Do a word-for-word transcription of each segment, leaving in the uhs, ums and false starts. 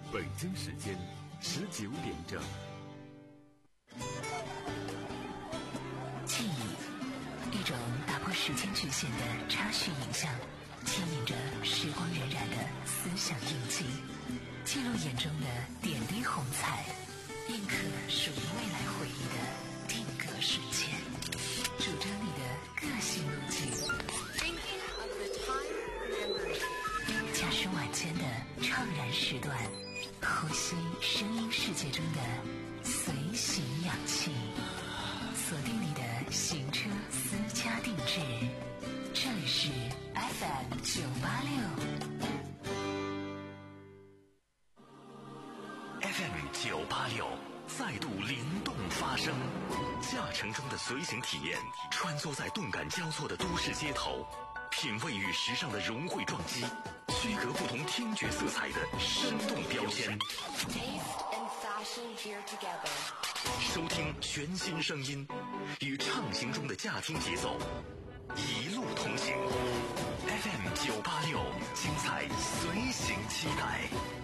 北京时间十九点整。 记忆，一种打破时间局限的插叙影像，牵引着时光荏苒的思想印记，记录眼中的点滴红彩，印刻属于未来回忆的定格瞬间，主张你的个性路径。驾驶晚间的怅然时段，呼吸声音世界中的随行氧气，锁定你的行车私家定制，这里是 F M 九八六 F M 九八六再度灵动发声，驾乘中的随行体验，穿梭在动感交错的都市街头，品味与时尚的融汇撞击，区隔不同听觉色彩的生动标签，收听全新声音，与畅行中的驾听节奏一路同行。 F M 九八六精彩随行期待。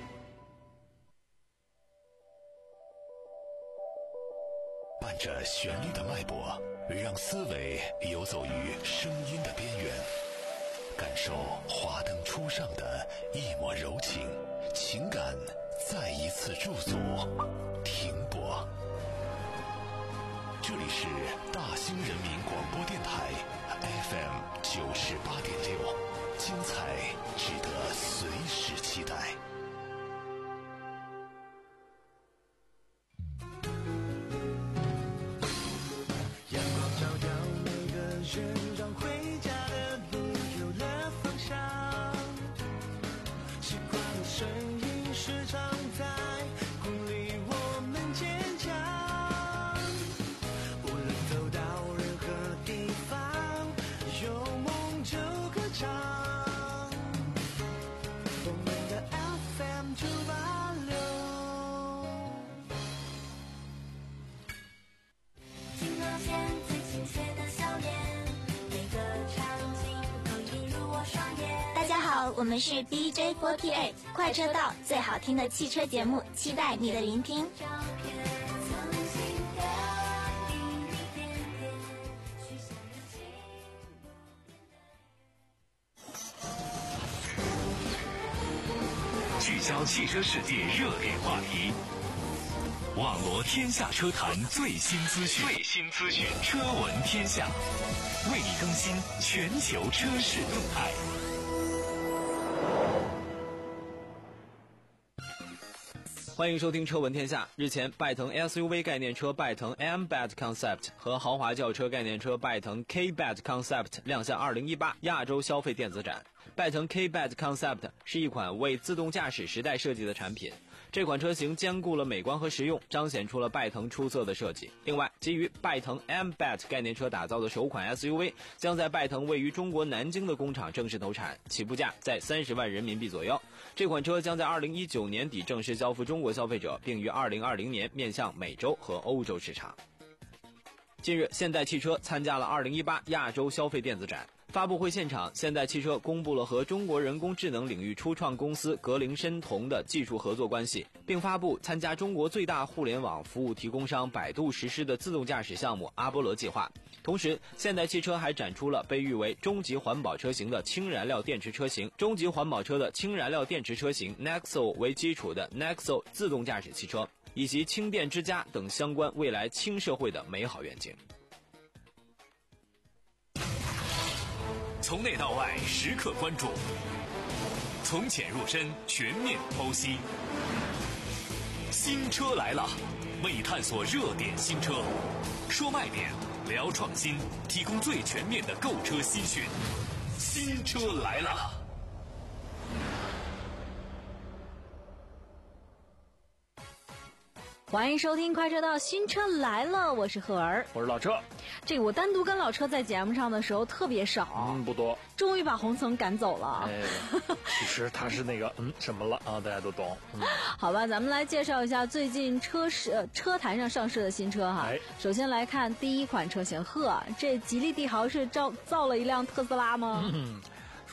伴着旋律的脉搏，让思维游走于声音的边缘，感受华灯初上的一抹柔情，情感再一次驻足停泊。这里是大兴人民广播电台 F M 九十八点六，精彩值得随时期待。 阳光照耀每个人，让回家的路有了方向。习惯的声音时常在鼓励我们坚强。无论走到任何地方，有梦就歌唱。我们的 F M 九八六。 听到现最亲切的笑脸，每个场景都映入我双眼。 大家好，我们是 D J 四十八 快车道，最好听的汽车节目，期待你的聆听。 照片曾经的一一点点，许下的情聚焦汽车世界热点话题，网罗天下车坛最新资讯，最新资讯，车闻天下，为你更新全球车市动态。 欢迎收听车闻天下。日前，拜腾 S U V 概念车拜腾 M-Bat Concept 和豪华轿车概念车拜腾 K-Bat Concept 亮相二零一八亚洲消费电子展。拜腾 K-Bat Concept 是一款为自动驾驶时代设计的产品，这款车型兼顾了美观和实用，彰显出了拜腾出色的设计。另外，基于拜腾 M-Bat 概念车打造的首款 S U V 将在拜腾位于中国南京的工厂正式投产，起步价在三十万人民币左右。这款车将在二零一九年底正式交付中国消费者，并于二零二零年面向美洲和欧洲市场。近日，现代汽车参加了二零一八亚洲消费电子展。发布会现场，现代汽车公布了和中国人工智能领域初创公司格林申铜的技术合作关系，并发布参加中国最大互联网服务提供商百度实施的自动驾驶项目阿波罗计划。同时，现代汽车还展出了被誉为终极环保车型的氢燃料电池车型，终极环保车的氢燃料电池车型 Nexo 为基础的 Nexo 自动驾驶汽车，以及氢电之家等相关未来氢社会的美好愿景。 从内到外时刻关注，从浅入深全面剖析。新车来了，为探索热点新车，说卖点，聊创新，提供最全面的购车新讯。新车来了。 欢迎收听快车道，新车来了，我是赫儿， 我是老车。 这个我单独跟老车在节目上的时候特别少， 嗯，不多， 终于把红层赶走了。 哎，其实他是那个嗯什么了啊，大家都懂。嗯、 好吧，咱们来介绍一下最近车市、呃、车坛上上市的新车哈。 哎、 首先来看第一款车型，呵，这吉利帝豪是造造了一辆特斯拉吗？ 嗯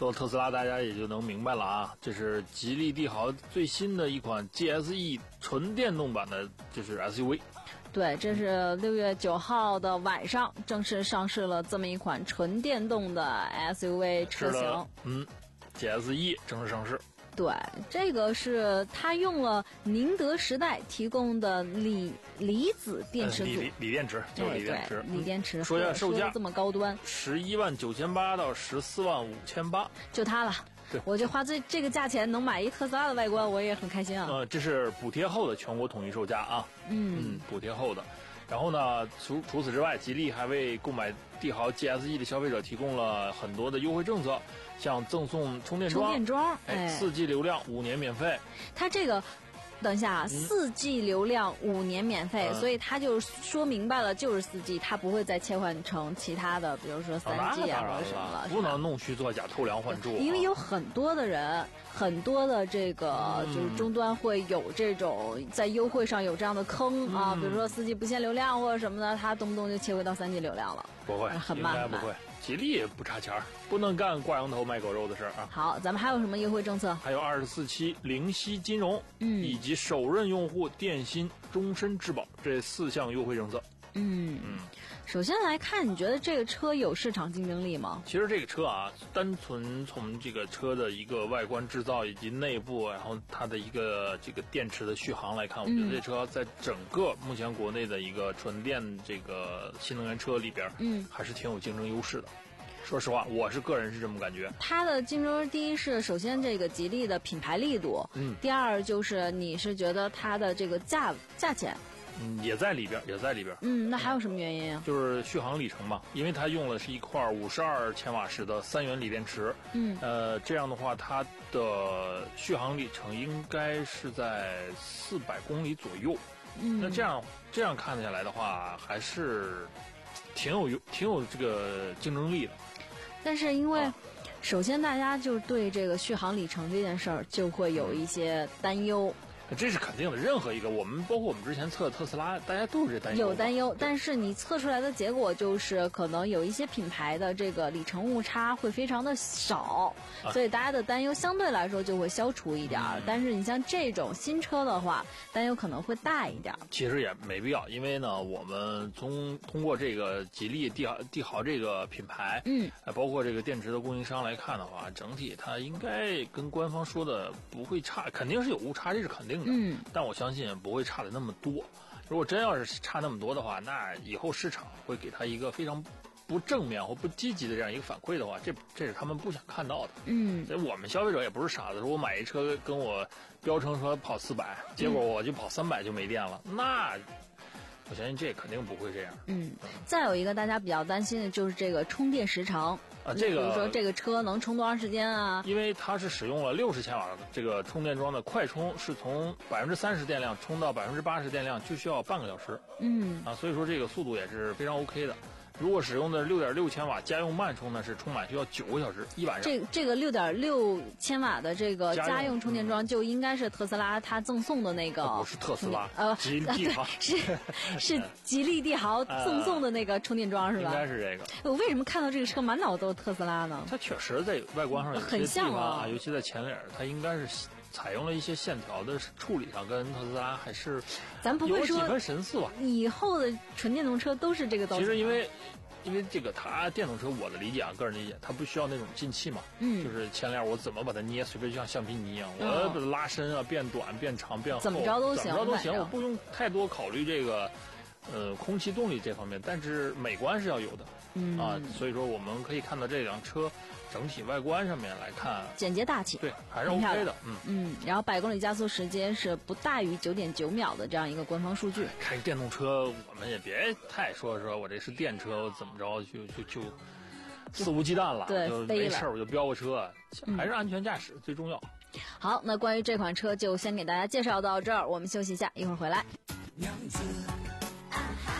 说到特斯拉，大家也就能明白了啊，这是吉利帝豪最新的一款 G S E 纯电动版的，就是 S U V。 对，这是六月九号的晚上正式上市了这么一款纯电动的 S U V 车型。 嗯 ，G S E 正式上市。 对，这个是它用了宁德时代提供的锂离子电池组， 呃、锂锂电池就是锂电池， 锂电池。 说一下售价， 这么高端， 十一万九千八到十四万五千八， 就它了。 对， 我就花这这个价钱能买一特斯拉的外观，我也很开心啊。 呃，这是补贴后的全国统一售价啊。 嗯嗯，补贴后的。然后呢，除除此之外，吉利还为购买帝豪 G S E 的消费者提供了很多的优惠政策，像赠送充电桩， 充电桩， 哎，四 G 流量五年免费。 它这个。等一下，四 G 流量五年免费， 嗯、 所以它就说明白了，就是四 G， 它不会再切换成其他的，比如说三 G 啊或者什么了， 不能弄虚作假、偷梁换柱。 因为有很多的人，很多的这个、 嗯、 就是终端会有这种在优惠上有这样的坑、嗯、啊，比如说四 G 不限流量或者什么的，它动不动就切回到三 G 流量了。 不会， 很慢， 应该不会。吉利也不差钱儿，不能干挂羊头卖狗肉的事儿啊。 好，咱们还有什么优惠政策？ 还有二十四期零息金融， 嗯， 以及首任用户电信终身质保这四项优惠政策。 嗯嗯，首先来看，你觉得这个车有市场竞争力吗？ 其实这个车啊，单纯从这个车的一个外观制造以及内部，然后它的一个这个电池的续航来看，我觉得这车在整个目前国内的一个纯电这个新能源车里边， 嗯， 还是挺有竞争优势的。说实话，我是个人是这么感觉。 它的竞争，第一是首先这个吉利的品牌力度， 嗯， 第二就是你是觉得它的这个价价钱。 嗯，也在里边，也在里边。 嗯，那还有什么原因啊？ 就是续航里程嘛，因为它用的是一块五十二千瓦时的三元锂电池。 嗯， 呃，这样的话，它的续航里程应该是在四百公里左右。 嗯， 那这样这样看下来的话，还是挺有挺有这个竞争力的。 但是因为。啊首先，大家就对这个续航里程这件事儿就会有一些担忧。 这是肯定的，任何一个我们包括我们之前测特斯拉，大家都是这担忧。 有担忧，但是你测出来的结果就是可能有一些品牌的这个里程误差会非常的少，啊、所以大家的担忧相对来说就会消除一点。嗯、但是你像这种新车的话，担忧可能会大一点。 其实也没必要，因为呢，我们从通过这个吉利帝豪帝豪这个品牌， 嗯， 包括这个电池的供应商来看的话，整体它应该跟官方说的不会差，肯定是有误差，这是肯定的。 嗯， 但我相信不会差的那么多。如果真要是差那么多的话，那以后市场会给他一个非常不正面或不积极的这样一个反馈的话，这这是他们不想看到的。 嗯， 所以我们消费者也不是傻子，说我买一车跟我标称说跑四百，结果我就跑三百就没电了，嗯、那我相信这肯定不会这样。 嗯，再有一个大家比较担心的就是这个充电时长。 啊，这个比如说这个车能充多长时间啊？ 因为它是使用了六十千瓦这个充电桩的快充，是从百分之三十电量充到百分之八十电量就需要半个小时。 嗯， 啊，所以说这个速度也是非常 OK 的。如果使用的六点六千瓦家用慢充呢，是充满需要九个小时，一晚上。 这这个六点六千瓦的这个家用充电桩就应该是特斯拉它赠送的那个， 啊、不是特斯拉， 呃， 吉利帝豪是是吉利帝豪赠送的那个充电桩是吧？ 应该是这个。 我为什么看到这个车满脑都是特斯拉呢？ 它确实在外观上有很像啊，尤其在前脸，它应该是采用了一些线条的处理上，跟特斯拉还是咱不会说有几分神似吧？ 以后的纯电动车都是这个造型。 其实因为。因为这个它电动车，我的理解啊，个人理解，它不需要那种进气嘛， 嗯， 就是前脸我怎么把它捏，随便就像橡皮泥一样，我把它拉伸啊，变短、变长、变厚， 怎么着都行， 怎么着都行，我不用太多考虑这个，呃，空气动力这方面，但是美观是要有的， 嗯啊，所以说我们可以看到这辆车整体外观上面来看， 简洁大气， 对，还是 OK 的，嗯嗯，然后百公里加速时间是不大于九点九秒的这样一个官方数据。 开电动车，我们也别太说说我这是电车，我怎么着就就就肆无忌惮了， 对， 就没事我就飙个车，还是安全驾驶、嗯、最重要。 好，那关于这款车就先给大家介绍到这儿，我们休息一下，一会儿回来。 娘子啊哈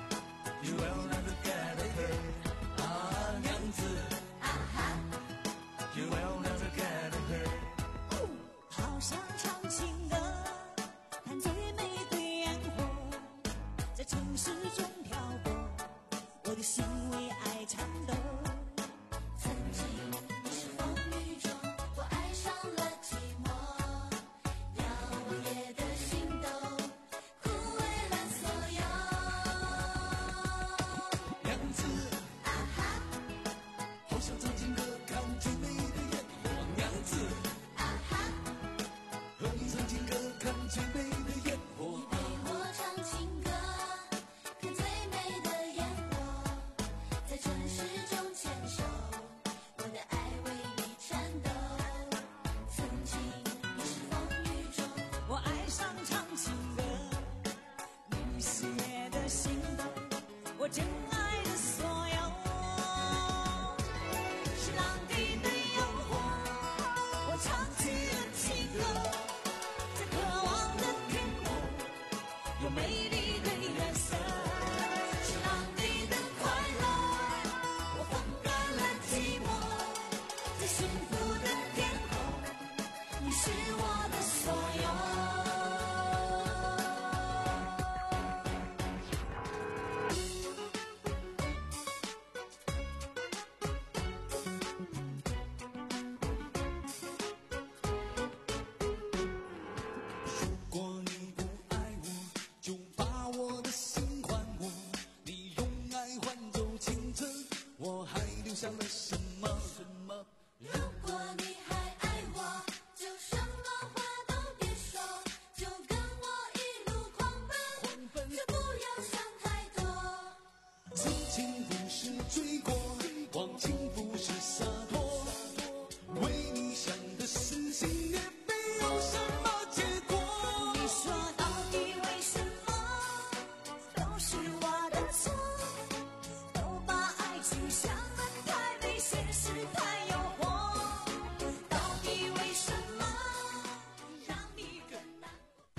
You will never get hurt 啊娘子啊哈 You will never get hurt 好想唱情歌看最美的烟火在城市中漂泊我的心为爱颤抖曾经是风雨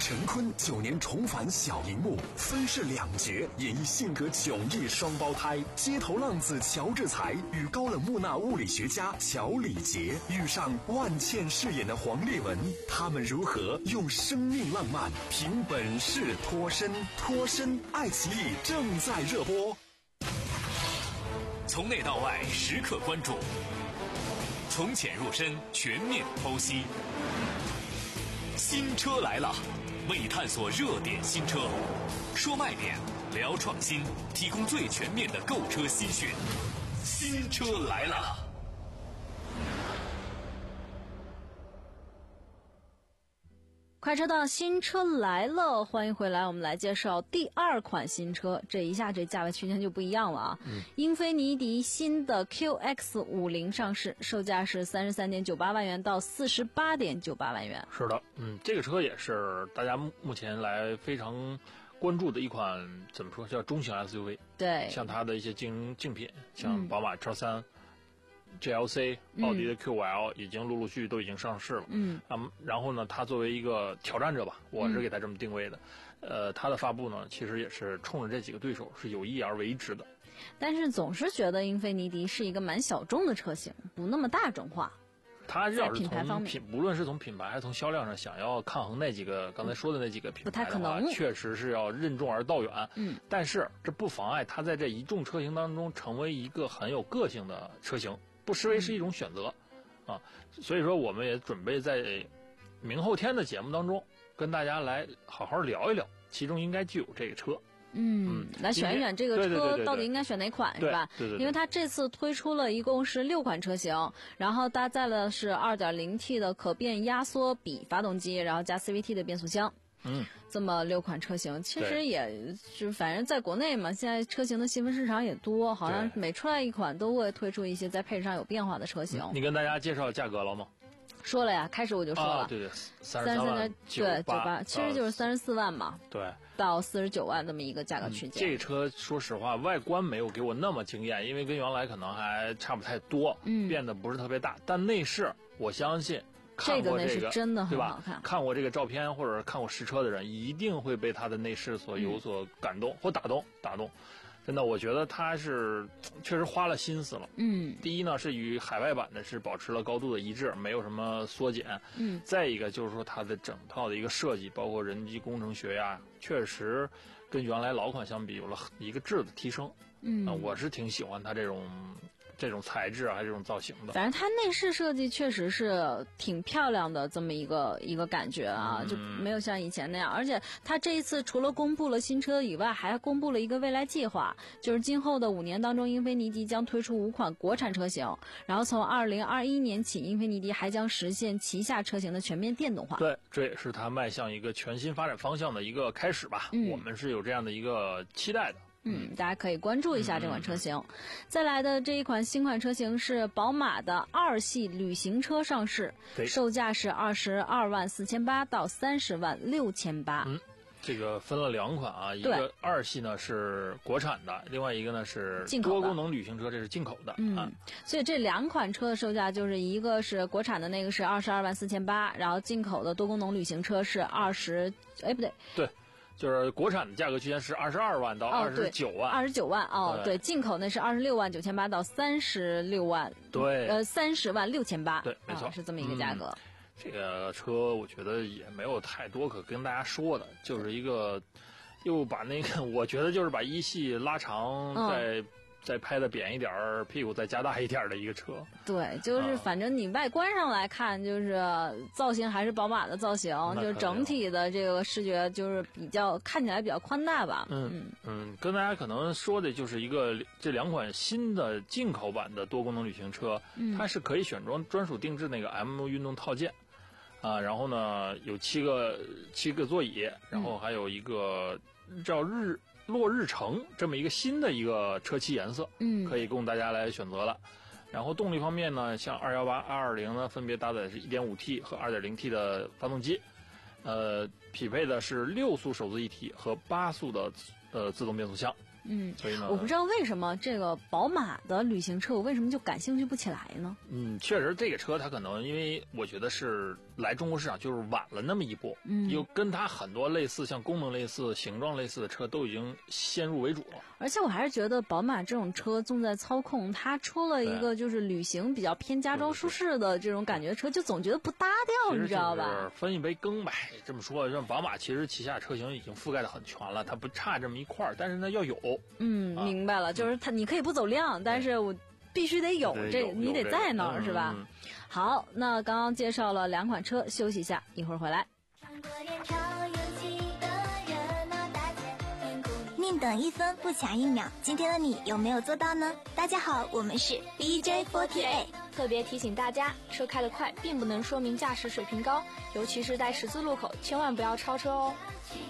陈坤九年重返小荧幕，分饰两角，演绎性格迥异双胞胎。街头浪子乔治才与高冷木讷物理学家乔礼杰遇上万茜饰演的黄丽文，他们如何用生命浪漫凭本事脱身？脱身，爱奇艺正在热播。 从内到外时刻关注，从浅入深全面剖析。新车来了，为探索热点新车，说卖点，聊创新，提供最全面的购车新讯。新车来了。 快车道，新车来了，欢迎回来。我们来介绍第二款新车，这一下这价位区间就不一样了啊！嗯、英菲尼迪新的 Q X 五十 上市，售价是三十三点九八万元到四十八点九八万元。 是的，嗯，这个车也是大家目前来非常关注的一款，怎么说叫中型 S U V？ 对，像它的一些竞竞品，像宝马 X 三。G L C、奥迪的 Q 五 L 已经陆陆续续都已经上市了。嗯，嗯，然后呢，它作为一个挑战者吧，我是给它这么定位的。嗯、呃，它的发布呢，其实也是冲着这几个对手是有意而为之的。 但是总是觉得英菲尼迪是一个蛮小众的车型，不那么大众化。 它要是从品，无论是从品牌还是从销量上，想要抗衡那几个刚才说的那几个品牌的话，不太可能，确实是要任重而道远。嗯，但是这不妨碍它在这一众车型当中成为一个很有个性的车型。不失为是一种选择，啊，所以说我们也准备在明后天的节目当中跟大家来好好聊一聊，其中应该就有这个车。 嗯，来选一选这个车到底应该选哪款是吧？ 对对对。 因为它这次推出了一共是六款车型，然后搭载了是 二点零 T 的可变压缩比发动机，然后加 C V T 的变速箱。嗯，这么六款车型，其实也是反正在国内嘛，现在车型的细分市场也多，好像每出来一款都会推出一些在配置上有变化的车型。 你跟大家介绍价格了吗？ 说了呀，开始我就说了， 啊、对对，三十三万九对九八，其实就是三十四万嘛， 对， 到四十九万这么一个价格区间。 嗯、这个车说实话，外观没有给我那么惊艳，因为跟原来可能还差不太多，嗯，变得不是特别大，但内饰我相信。看过这个， 这个内饰真的很好看。 看过这个照片或者看过实车的人，一定会被它的内饰所有所感动、嗯、或打动。打动，真的，我觉得它是确实花了心思了。嗯，第一呢是与海外版的是保持了高度的一致，没有什么缩减。嗯，再一个就是说它的整套的一个设计，包括人机工程学呀，确实跟原来老款相比有了一个质的提升。嗯、呃，我是挺喜欢它这种。这种材质啊，还是这种造型的， 反正它内饰设计确实是挺漂亮的，这么一个一个感觉啊，嗯、就没有像以前那样。而且它这一次除了公布了新车以外，还公布了一个未来计划，就是今后的五年当中，英菲尼迪将推出五款国产车型，然后从二零二一年起，英菲尼迪还将实现旗下车型的全面电动化。 对，这也是它迈向一个全新发展方向的一个开始吧。嗯、我们是有这样的一个期待的。 嗯，大家可以关注一下这款车型。嗯、再来的这一款新款车型是宝马的二系旅行车上市，售价是二十二万四千八到三十万六千八。 嗯，这个分了两款啊，一个二系呢是国产的，另外一个呢是多功能旅行车，这是进口的。 嗯， 啊、 所以这两款车的售价就是一个是国产的那个是二十二万四千八，然后进口的多功能旅行车是二十，哎不对， 对。就是国产的价格区间是二十二万到二十九万， 二十九万哦，对，进口那是二十六万九千八到三十六万， 对， 呃，三十万六千八， 对，没错、 啊，是这么一个价格、 嗯。这个车我觉得也没有太多可跟大家说的，就是一个又把那个，我觉得就是把一系拉长再。嗯再拍的扁一点儿，屁股再加大一点的一个车。 对，就是反正你外观上来看，就是造型还是宝马的造型，就是整体的这个视觉就是比较看起来比较宽大吧。 嗯嗯嗯，跟大家可能说的就是一个这两款新的进口版的多功能旅行车，嗯、它是可以选装专属定制那个 M 运动套件。啊，然后呢有七个七个座椅，然后还有一个叫日。落日橙这么一个新的一个车漆颜色，嗯，可以供大家来选择了。然后动力方面呢，像二一八、二二零呢，分别搭载是 一点五 T 和 二点零 T 的发动机，呃，匹配的是六速手自一体和八速的呃自动变速箱。 嗯， 所以呢， 我不知道为什么这个宝马的旅行车，我为什么就感兴趣不起来呢？ 嗯，确实这个车它可能因为我觉得是来中国市场就是晚了那么一步， 嗯， 又跟它很多类似、像功能类似、形状类似的车都已经先入为主了。 而且我还是觉得宝马这种车重在操控，它出了一个就是旅行比较偏家装舒适的这种感觉车，就总觉得不搭调，你知道吧？ 分一杯羹呗。这么说，让宝马其实旗下车型已经覆盖的很全了，它不差这么一块儿，但是呢要有。 嗯，啊、明白了，就是它你可以不走量，但是我必须得有这， 有你得在那儿、 嗯、 是吧？ 嗯、 好，那刚刚介绍了两款车，休息一下，一会儿回来。 宁等一分不抢一秒，今天的你有没有做到呢？大家好，我们是 B J 四十八。 特别提醒大家，车开得快并不能说明驾驶水平高，尤其是在十字路口，千万不要超车哦。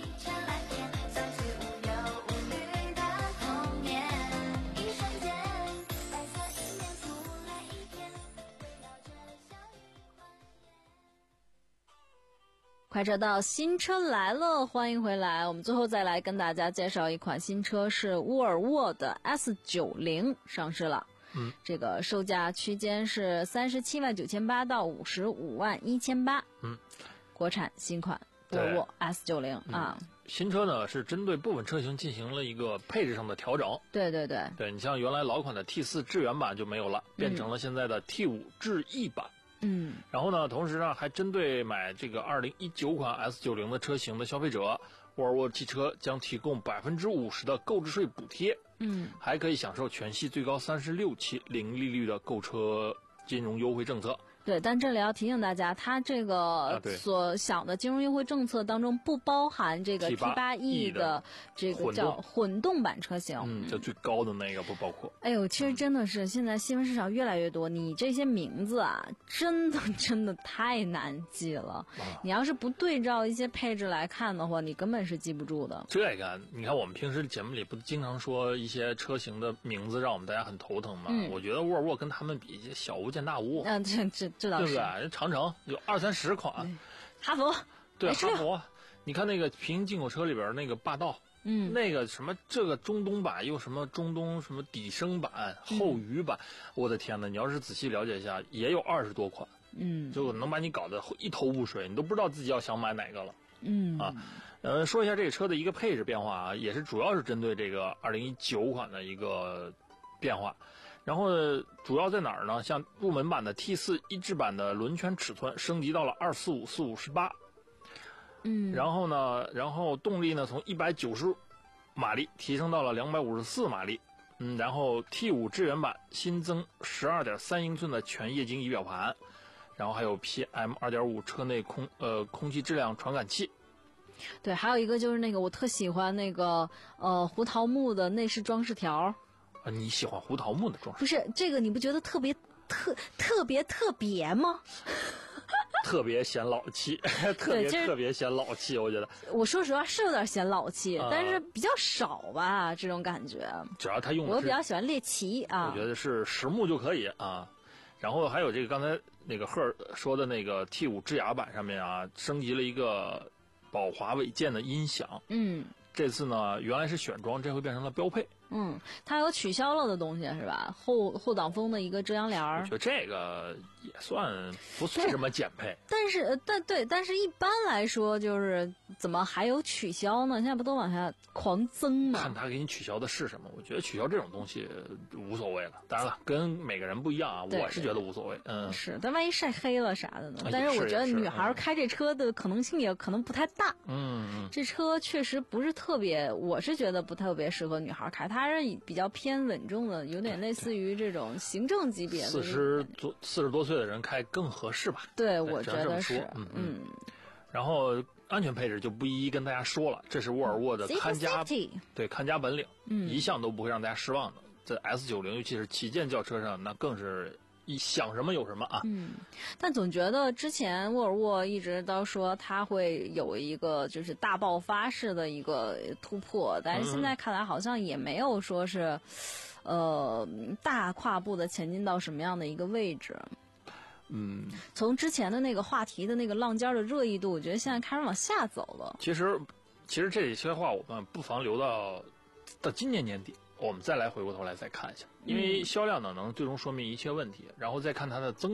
快车道，新车来了，欢迎回来。我们最后再来跟大家介绍一款新车，是沃尔沃的 S 九十 上市了。 嗯， 这个售价区间是三十七万九千八到五十五万一千八。 嗯， 国产新款沃尔沃 S 九十 啊。 新车呢是针对部分车型进行了一个配置上的调整。 对对对， 对你像原来老款的 T 四 智源版就没有了，变成了现在的 T 五 智逸版。 嗯， 然后呢，同时呢，还针对买这个二零一九款 S 九十 的车型的消费者，沃尔沃汽车将提供百分之五十的购置税补贴。 嗯， 还可以享受全系最高三十六期零利率的购车金融优惠政策。 对，但这里要提醒大家，它这个所想的金融优惠政策当中不包含这个 T 八 E 的这个叫混动版车型， 嗯，就最高的那个不包括。 哎呦，其实真的是、嗯、现在新闻市场越来越多，你这些名字啊，真的真的太难记了。啊、你要是不对照一些配置来看的话，你根本是记不住的。 这个你看，我们平时节目里不经常说一些车型的名字让我们大家很头疼吗？ 嗯、 我觉得沃尔沃跟他们比，小巫见大巫。 嗯、啊，这这。这倒是对不对？人长城有二三十款， 哈弗对哈弗，你看那个平行进口车里边那个霸道， 嗯， 那个什么这个中东版又什么中东什么底升版、后余版，嗯、我的天哪！你要是仔细了解一下，也有二十多款， 嗯， 就能把你搞得一头雾水，你都不知道自己要想买哪个了， 嗯啊，呃，说一下这个车的一个配置变化啊，也是主要是针对这个二零一九款的一个变化。然后主要在哪儿呢？像入门版的 T 四 一致版的轮圈尺寸升级到了二四五四五十八， 嗯， 然后呢，然后动力呢从一百九十马力提升到了两百五十四马力，嗯，然后 T 五 智源版新增十二点三英寸的全液晶仪表盘，然后还有 P M 二点五 车内空呃空气质量传感器。 对，还有一个就是那个我特喜欢那个呃胡桃木的内饰装饰条。 啊，你喜欢胡桃木的装饰？ 不是这个，你不觉得特别特特别特别吗？ 特别显老气，特别特别显老气，我觉得。 我说实话是有点显老气，呃、但是比较少吧，这种感觉。 只要他用的， 我比较喜欢猎奇啊。 我觉得是实木就可以啊。然后还有这个刚才那个赫尔说的那个 T 五 智雅版上面啊，升级了一个宝华韦健的音响。 嗯。 这次呢，原来是选装，这回变成了标配。 嗯，它有取消了的东西是吧？后后挡风的一个遮阳帘儿。 我觉得这个也算不算什么减配？ 但是，但对，但是一般来说，就是怎么还有取消呢？现在不都往下狂增吗？ 看他给你取消的是什么？我觉得取消这种东西无所谓了。当然了，跟每个人不一样啊，我是觉得无所谓。嗯， 是，但万一晒黑了啥的呢？但是我觉得女孩开这车的可能性也可能不太大。 嗯， 这车确实不是特别，我是觉得不特别适合女孩开，它还是比较偏稳重的，有点类似于这种行政级别的。 四十多四十多岁的人开更合适吧？ 对，我觉得是。 嗯嗯。 然后安全配置就不一一跟大家说了，这是沃尔沃的看家，对看家本领， 嗯， 一向都不会让大家失望的。在 S 九十，尤其是旗舰轿车上，那更是一想什么有什么啊。 嗯，但总觉得之前沃尔沃一直都说它会有一个就是大爆发式的一个突破，但是现在看来好像也没有说是。呃，大跨步的前进到什么样的一个位置？ 嗯， 从之前的那个话题的那个浪尖的热议度，我觉得现在开始往下走了。 其实，其实这些话我们不妨留到到今年年底，我们再来回过头来再看一下，因为销量呢能最终说明一切问题，然后再看它的增量。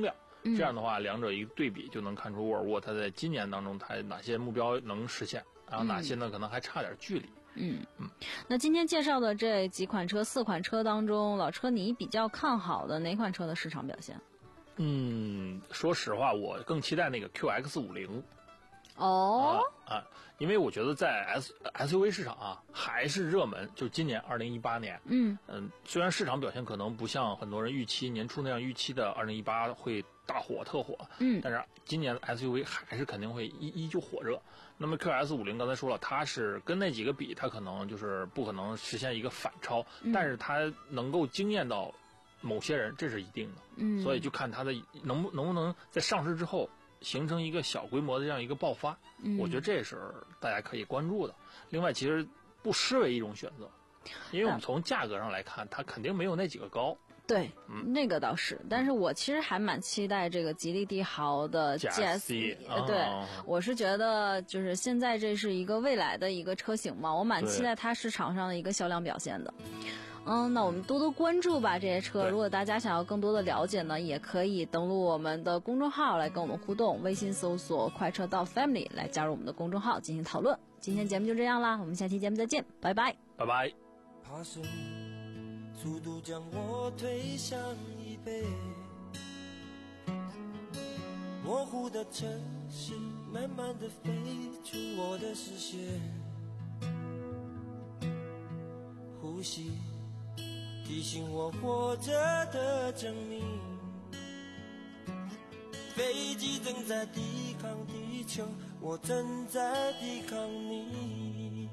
这样的话，两者一个对比，就能看出沃尔沃它在今年当中它哪些目标能实现，然后哪些呢可能还差点距离。 嗯嗯，那今天介绍的这几款车，四款车当中，老车你比较看好的哪款车的市场表现？ 嗯，说实话，我更期待那个 Q X 五零。 哦啊，啊，因为我觉得在 S SUV 市场啊还是热门，就今年二零一八年， 嗯嗯，虽然市场表现可能不像很多人预期年初那样预期的二零一八会大火特火， 嗯， 但是今年的 S U V 还是肯定会依依旧火热。那么 Q S 五零刚才说了，它是跟那几个比，它可能就是不可能实现一个反超， 嗯、 但是它能够惊艳到某些人，这是一定的。 嗯， 所以就看它的能不能不能在上市之后形成一个小规模的这样一个爆发， 嗯， 我觉得这是大家可以关注的。另外，其实不失为一种选择，因为我们从价格上来看，它肯定没有那几个高。 对， 嗯， 那个倒是，但是我其实还蛮期待这个吉利帝豪的 G S E， 对、哦，我是觉得就是现在这是一个未来的一个车型嘛，我蛮期待它市场上的一个销量表现的。嗯，那我们多多关注吧这些车。如果大家想要更多的了解呢，也可以登录我们的公众号来跟我们互动，微信搜索快车道 Family 来加入我们的公众号进行讨论。今天节目就这样啦，我们下期节目再见，拜拜， 拜拜。 爬升，速度将我推向椅背，模糊的城市慢慢的飞出我的视线，呼吸提醒我活着的证明，飞机正在抵抗地球，我正在抵抗你，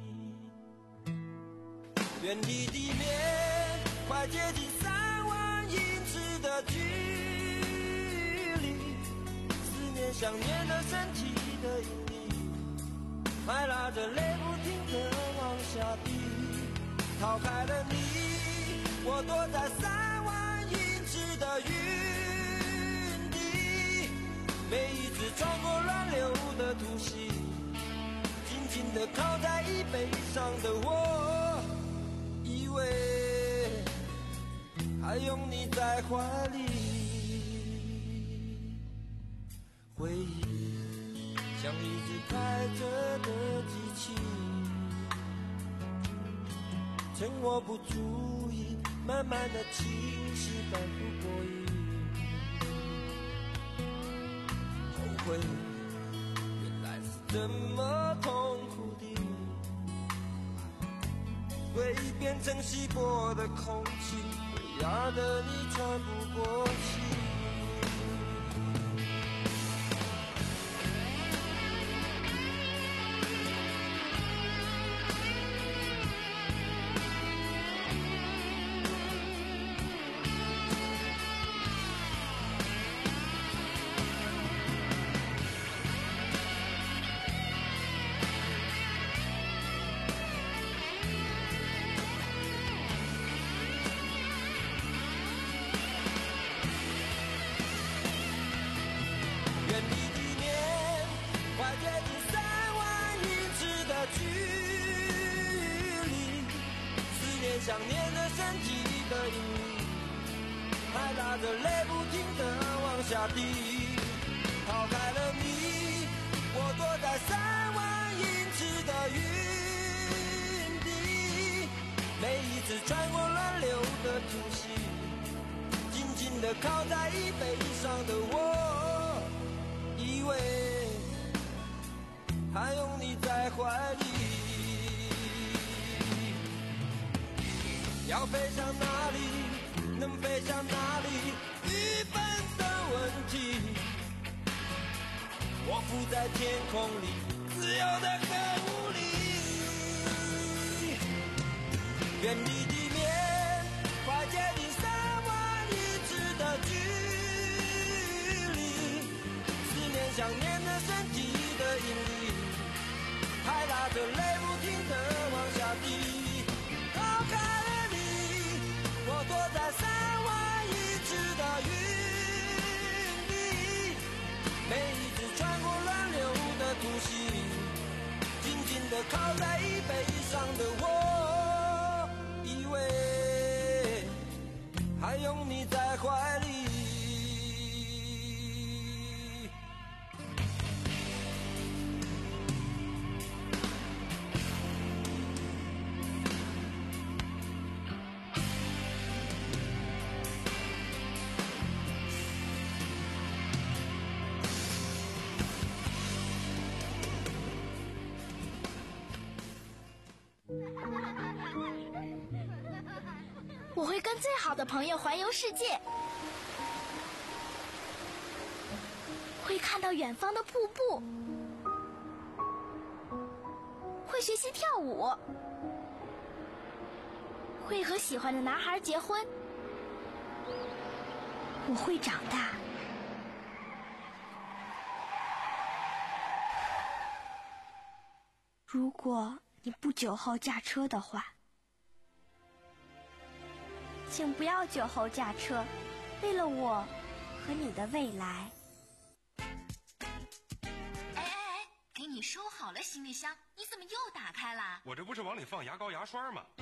远离地面快接近三万英尺的距离，思念想念的身体的引力，还拉着泪不停地往下滴，逃开了你，我躲在三万英尺的云底，每一次穿过乱流的突袭，紧紧地靠在椅背上的我，以为还拥你在怀里，回忆像一只开着的机器，趁我不注意慢慢的侵蚀反复过瘾，后悔原来是这么痛苦的，回忆变成稀薄的空气，会压得你喘不过气，想念的身体的引力，还拉着泪不停地往下滴，逃开了你，我躲在三万英尺的云底，每一次穿过乱流的突袭，紧紧地靠在椅背上的我，以为还拥你在怀里，要飞向哪里，能飞向哪里，愚笨的问题，我浮在天空里，自由的很无力，远离地面快接近三万英尺的距离，思念想念的身体的引力，还拉着泪不停地往下滴，逃开了我躲在三万英尺的云底，每一次穿过乱流的突袭，紧紧地靠在椅背上的我，以为还拥你在怀里。 跟最好的朋友环游世界，会看到远方的瀑布，会学习跳舞，会和喜欢的男孩结婚。我会长大。 如果你不酒后驾车的话，请不要酒后驾车，为了我和你的未来。 哎哎哎，给你收好了行李箱，你怎么又打开了？ 我这不是往里放牙膏牙刷吗？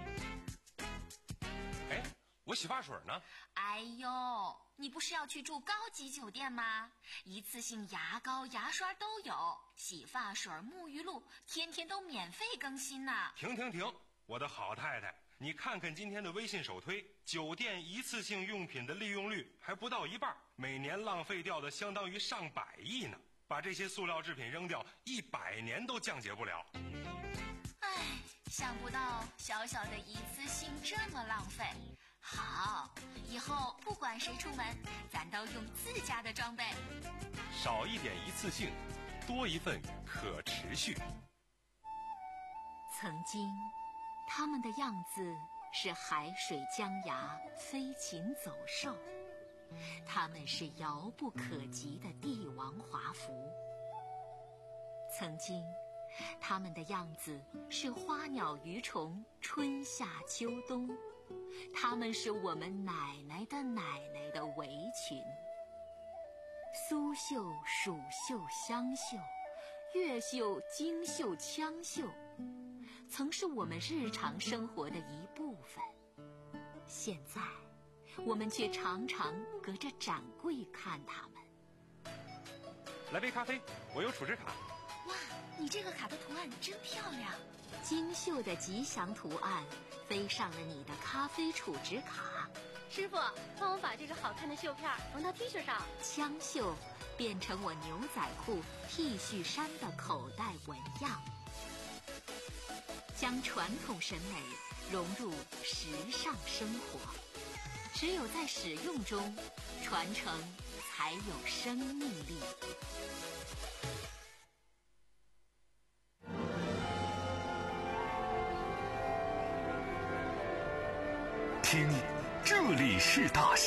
哎，我洗发水呢？ 哎呦，你不是要去住高级酒店吗？一次性牙膏牙刷都有，洗发水沐浴露天天都免费更新呢。 停停停，我的好太太，你看看今天的微信首推，酒店一次性用品的利用率还不到一半，每年浪费掉的相当于上百亿呢。把这些塑料制品扔掉，一百年都降解不了。 唉，想不到小小的一次性这么浪费。好，以后不管谁出门，咱都用自家的装备。 少一点一次性，多一份可持续。 曾经，他们的样子是海水江崖，飞禽走兽。他们是遥不可及的帝王华服。曾经，他们的样子是花鸟鱼虫，春夏秋冬。他们是我们奶奶的奶奶的围裙。苏绣、蜀绣、湘绣，越绣、京绣、羌绣，曾是我们日常生活的一部分。现在我们却常常隔着展柜看他们。 来杯咖啡，我有储值卡。 哇，你这个卡的图案真漂亮，精绣的吉祥图案飞上了你的咖啡储值卡。 师傅，帮我把这个好看的绣片缝到 T 恤上。 枪绣变成我牛仔裤、T 恤衫的口袋纹样，将传统审美融入时尚生活。只有在使用中，传承才有生命力。 听，这里是大